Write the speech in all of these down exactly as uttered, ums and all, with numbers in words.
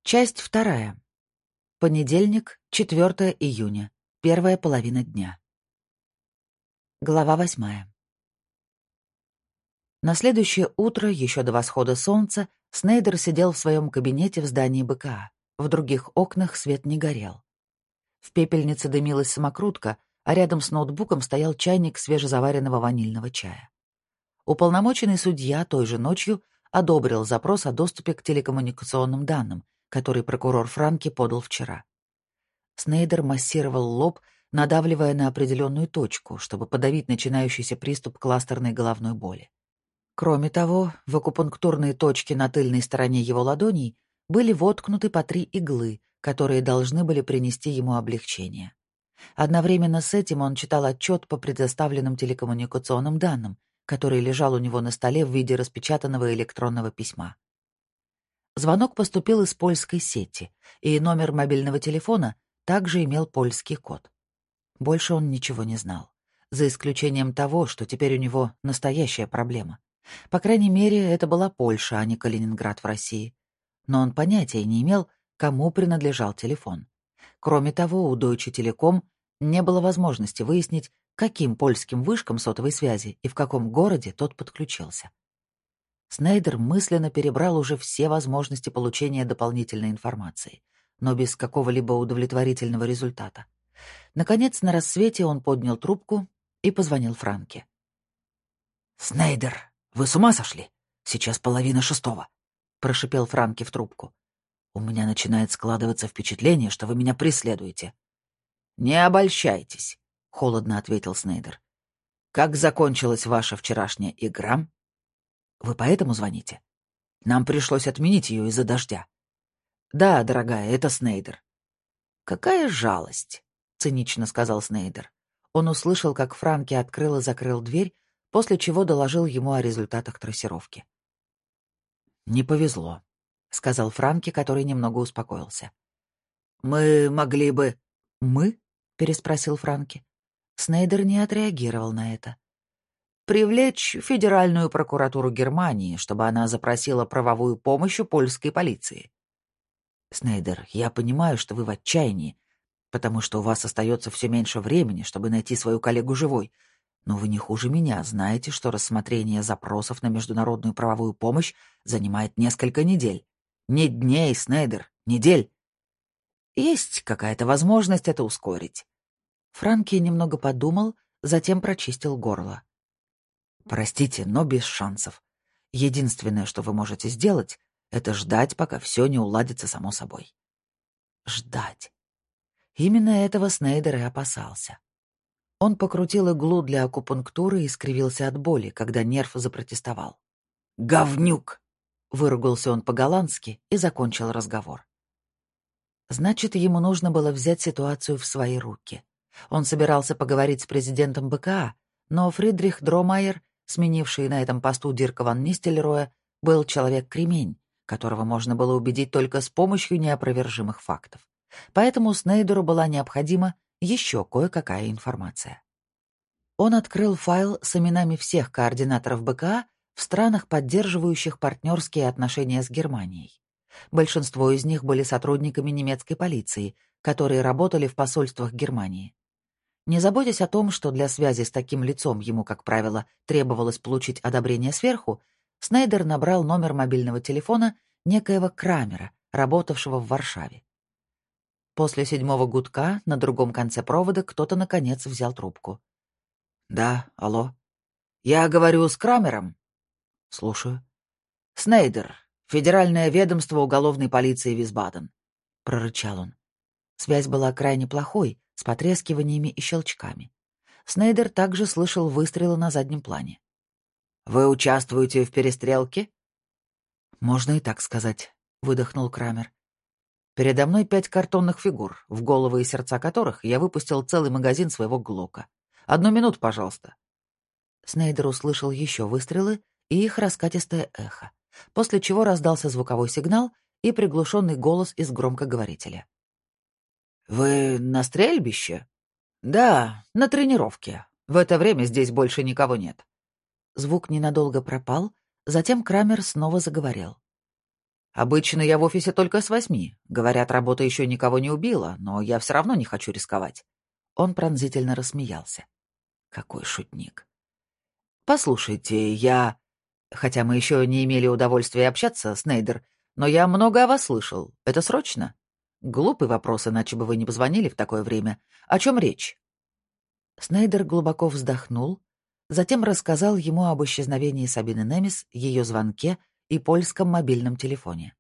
Часть вторая. Понедельник, четвёртое июня. Первая половина дня. Глава восьмая. На следующее утро, еще до восхода солнца, Снейдер сидел в своем кабинете в здании БКА. В других окнах свет не горел. В пепельнице дымилась самокрутка, а рядом с ноутбуком стоял чайник свежезаваренного ванильного чая. Уполномоченный судья той же ночью одобрил запрос о доступе к телекоммуникационным данным, который прокурор Франки подал вчера. Снейдер массировал лоб, надавливая на определенную точку, чтобы подавить начинающийся приступ кластерной головной боли. Кроме того, в акупунктурные точки на тыльной стороне его ладоней были воткнуты по три иглы, которые должны были принести ему облегчение. Одновременно с этим он читал отчет по предоставленным телекоммуникационным данным, который лежал у него на столе в виде распечатанного электронного письма. Звонок поступил из польской сети, и номер мобильного телефона также имел польский код. Больше он ничего не знал, за исключением того, что теперь у него настоящая проблема. По крайней мере, это была Польша, а не Калининград в России. Но он понятия не имел, кому принадлежал телефон. Кроме того, у Deutsche Telekom не было возможности выяснить, каким польским вышкам сотовой связи и в каком городе тот подключился. Снейдер мысленно перебрал уже все возможности получения дополнительной информации, но без какого-либо удовлетворительного результата. Наконец, на рассвете он поднял трубку и позвонил Франке. «Снейдер, вы с ума сошли? Сейчас половина шестого», — прошипел Франке в трубку. «У меня начинает складываться впечатление, что вы меня преследуете». «Не обольщайтесь», — холодно ответил Снейдер. «Как закончилась ваша вчерашняя игра?» «Вы поэтому звоните? Нам пришлось отменить ее из-за дождя». «Да, дорогая, это Снейдер». «Какая жалость», — цинично сказал Снейдер. Он услышал, как Франки открыл и закрыл дверь, после чего доложил ему о результатах трассировки. «Не повезло», — сказал Франки, который немного успокоился. «Мы могли бы...» «Мы?» — переспросил Франки. Снейдер не отреагировал на это. «Привлечь Федеральную прокуратуру Германии, чтобы она запросила правовую помощь у польской полиции». «Снейдер, я понимаю, что вы в отчаянии, потому что у вас остается все меньше времени, чтобы найти свою коллегу живой. Но вы не хуже меня знаете, что рассмотрение запросов на международную правовую помощь занимает несколько недель. Не дней, Снейдер, недель. Есть какая-то возможность это ускорить». Франки немного подумал, затем прочистил горло. «Простите, но без шансов. Единственное, что вы можете сделать, это ждать, пока все не уладится само собой». Ждать. Именно этого Снейдер и опасался. Он покрутил иглу для акупунктуры и скривился от боли, когда нерв запротестовал. «Говнюк!» — выругался он по-голландски и закончил разговор. Значит, ему нужно было взять ситуацию в свои руки. Он собирался поговорить с президентом БКА, но Фридрих Дромайер, сменивший на этом посту Дирка ван Нистельрooя, был человек-кремень, которого можно было убедить только с помощью неопровержимых фактов. Поэтому Снейдеру была необходима еще кое-какая информация. Он открыл файл с именами всех координаторов БКА в странах, поддерживающих партнерские отношения с Германией. Большинство из них были сотрудниками немецкой полиции, которые работали в посольствах Германии. Не заботясь о том, что для связи с таким лицом ему, как правило, требовалось получить одобрение сверху, Снейдер набрал номер мобильного телефона некоего Крамера, работавшего в Варшаве. После седьмого гудка на другом конце провода кто-то, наконец, взял трубку. «Да, алло. Я говорю с Крамером?» «Слушаю». «Снейдер, Федеральное ведомство уголовной полиции Висбаден», — прорычал он. Связь была крайне плохой, с потрескиваниями и щелчками. Снейдер также слышал выстрелы на заднем плане. «Вы участвуете в перестрелке?» «Можно и так сказать», — выдохнул Крамер. «Передо мной пять картонных фигур, в головы и сердца которых я выпустил целый магазин своего глока. Одну минуту, пожалуйста». Снейдер услышал еще выстрелы и их раскатистое эхо, после чего раздался звуковой сигнал и приглушенный голос из громкоговорителя. «Вы на стрельбище?» «Да, на тренировке. В это время здесь больше никого нет». Звук ненадолго пропал, затем Крамер снова заговорил. Обычно я в офисе только с восьми. Говорят, работа еще никого не убила, но я все равно не хочу рисковать». Он пронзительно рассмеялся. Какой шутник. «Послушайте, я... Хотя мы еще не имели удовольствия общаться, Снейдер, но я много о вас слышал. Это срочно? Глупый вопрос, иначе бы вы не позвонили в такое время. О чем речь?» Снейдер глубоко вздохнул, затем рассказал ему об исчезновении Сабины Немис, ее звонке и польском мобильном телефоне.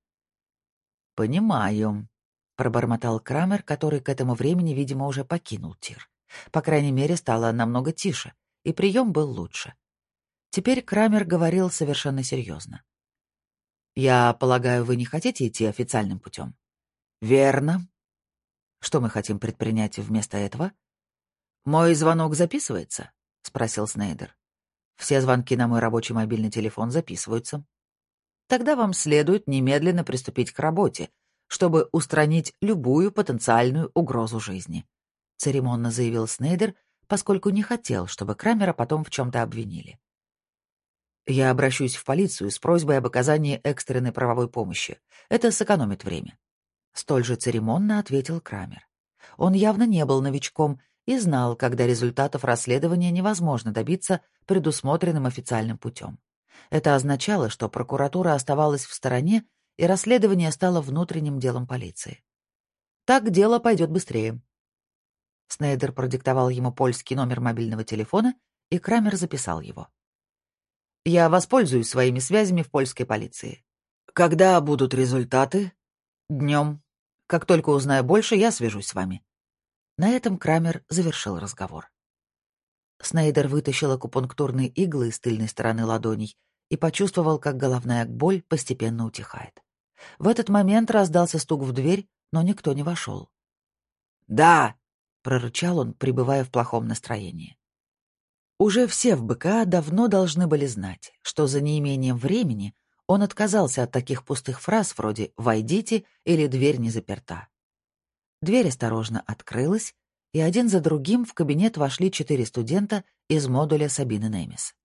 «Понимаю», — пробормотал Крамер, который к этому времени, видимо, уже покинул тир. По крайней мере, стало намного тише, и прием был лучше. Теперь Крамер говорил совершенно серьезно. «Я полагаю, вы не хотите идти официальным путем?» «Верно. Что мы хотим предпринять вместо этого?» «Мой звонок записывается?» — спросил Снейдер. «Все звонки на мой рабочий мобильный телефон записываются. Тогда вам следует немедленно приступить к работе, чтобы устранить любую потенциальную угрозу жизни», — церемонно заявил Снейдер, поскольку не хотел, чтобы Крамера потом в чем-то обвинили. «Я обращусь в полицию с просьбой об оказании экстренной правовой помощи. Это сэкономит время», — столь же церемонно ответил Крамер. Он явно не был новичком и знал, когда результатов расследования невозможно добиться предусмотренным официальным путем. Это означало, что прокуратура оставалась в стороне, и расследование стало внутренним делом полиции. Так дело пойдет быстрее. Снейдер продиктовал ему польский номер мобильного телефона, и Крамер записал его. «Я воспользуюсь своими связями в польской полиции. Когда будут результаты?» «Днем. Как только узнаю больше, я свяжусь с вами». На этом Крамер завершил разговор. Снейдер вытащил акупунктурные иглы из тыльной стороны ладоней и почувствовал, как головная боль постепенно утихает. В этот момент раздался стук в дверь, но никто не вошел. «Да!» — прорычал он, пребывая в плохом настроении. Уже все в БК давно должны были знать, что за неимением времени он отказался от таких пустых фраз вроде «войдите» или «дверь не заперта». Дверь осторожно открылась, и один за другим в кабинет вошли четыре студента из модуля Сабины Немис.